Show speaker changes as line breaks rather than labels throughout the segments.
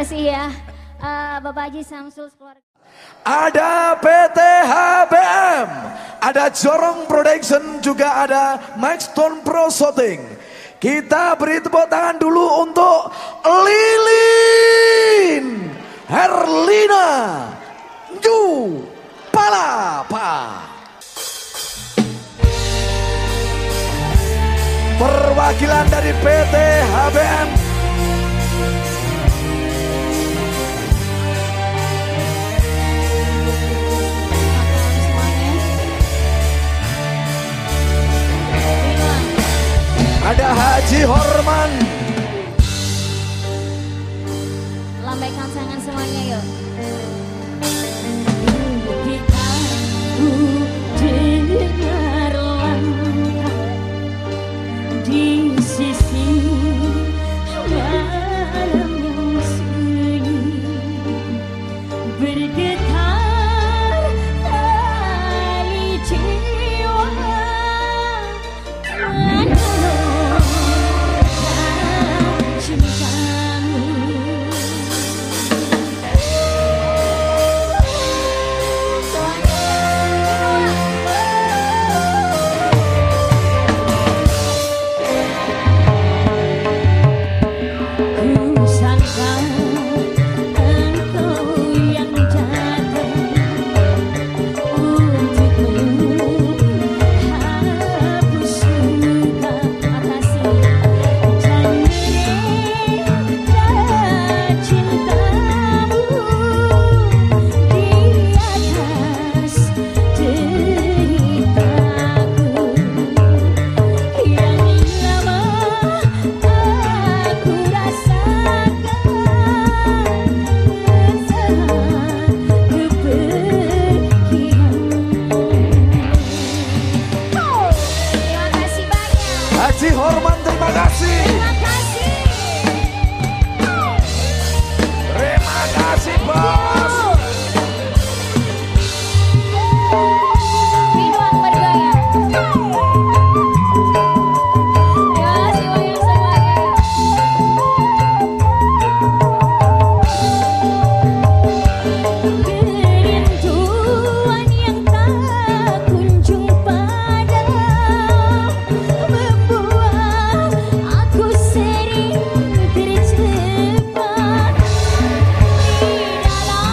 kasih ya Bapak Haji Samsul keluarga.
Ada PT HBM, ada Jorong Production, juga ada Maxton Pro Shooting. Kita beri tepuk tangan dulu untuk Lilin Herlina Ju Palapa. Perwakilan dari PT HBM. Ada Haji Horman.
Lambaikan tangan semuanya yuk. Dengar langkah di sisi malam yang sunyi, bergetar tali jiwa, menolong cintamu.
Haji Horman, terima kasih. Terima kasih bos.
Minuan bergaya. Terima kasih banyak semuanya. Kerinduan yang tak kunjung padam membuat aku sering terjebak di dalam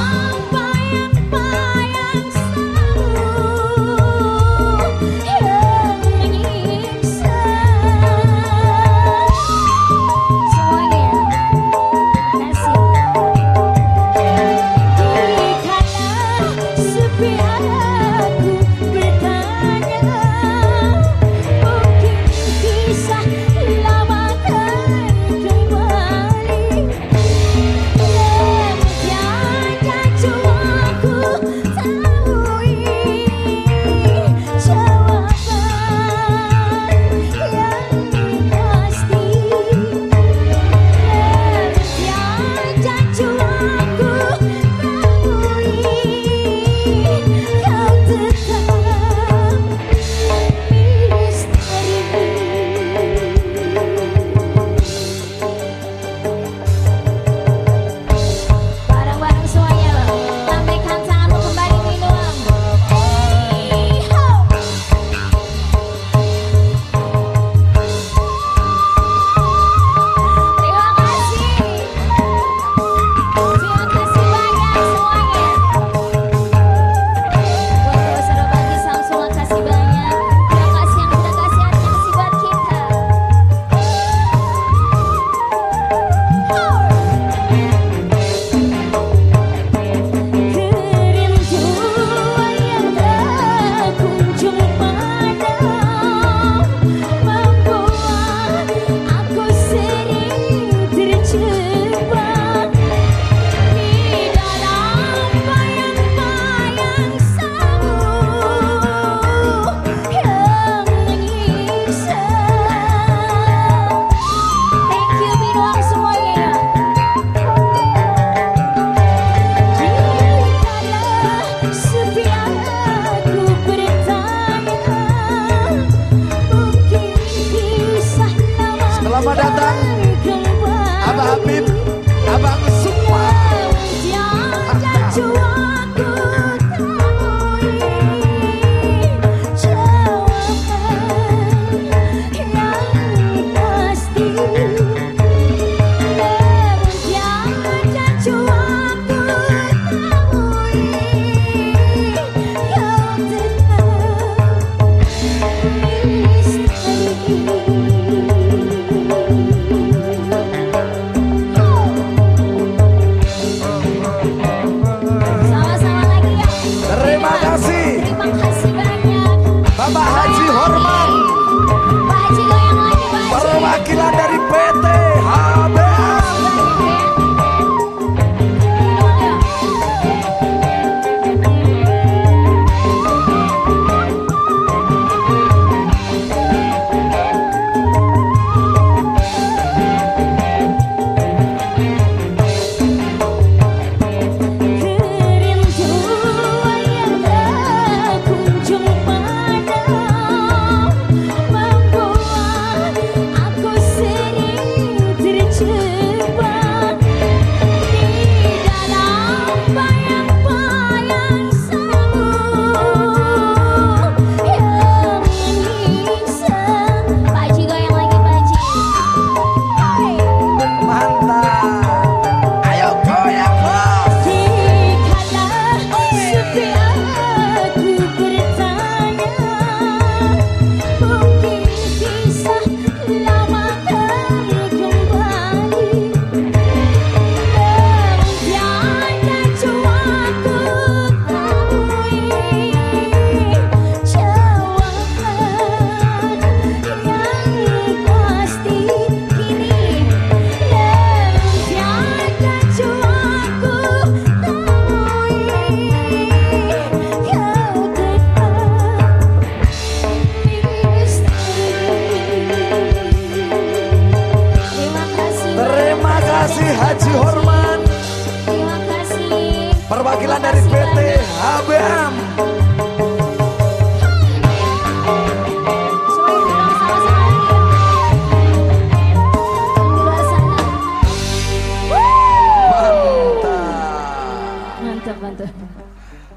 Haji Horman.
Terima kasih.
Perwakilan dari PT HBM.